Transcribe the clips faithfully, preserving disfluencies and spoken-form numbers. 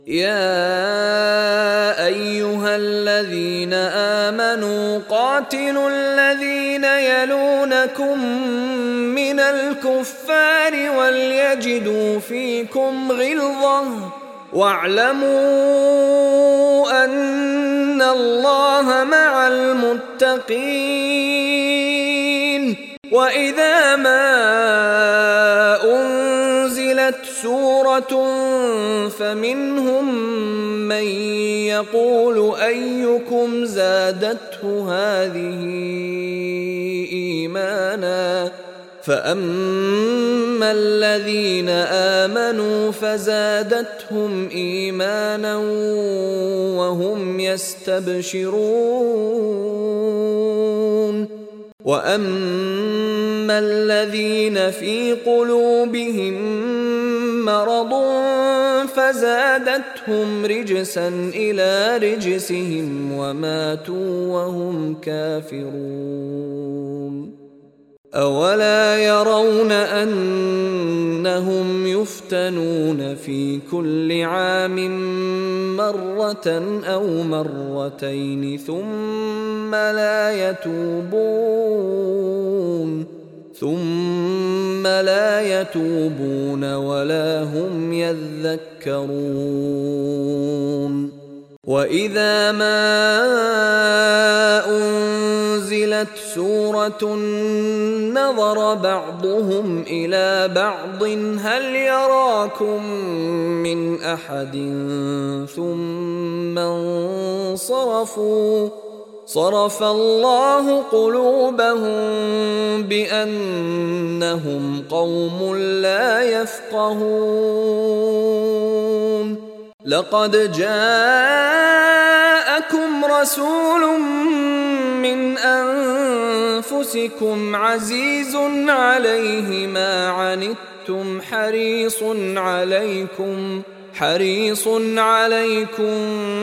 يا أيها الذين آمنوا قاتلوا الذين يلونكم من الكفار وليجدوا فيكم غلظة واعلموا أن الله مع المتقين. وإذا ما أنزلت سورة فمنهم من يقول أيكم زادته هذه إيمانا فأما الذين آمنوا فزادتهم إيمانا وهم يستبشرون. وأما الذين في قلوبهم مرض فزادتهم رجسا إلى رجسهم وماتوا وهم كافرون. أولا يرون أنهم يفتنون في كل عام مرة أو مرتين ثم لا يتوبون ثم لا يتوبون ولا هم يذكرون. وإذا ما أنزلت سورة نظر بعضهم إلى بعض هل يراكم من أحد ثم انصرفوا صرف الله قلوبهم بأنهم قوم لا يفقهون. لقد جاءكم رسول من أنفسكم عزيز عليه ما عنتم حريص عليكم حريص عليكم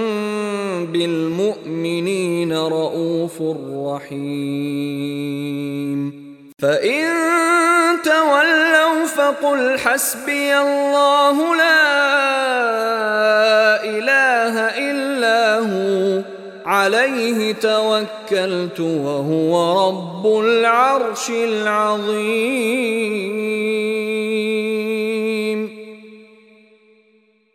بالمؤمنين رؤوف رحيم. فإن تولوا فقل حسبي الله لا إله إلا هو عليه توكلت وهو رب العرش العظيم.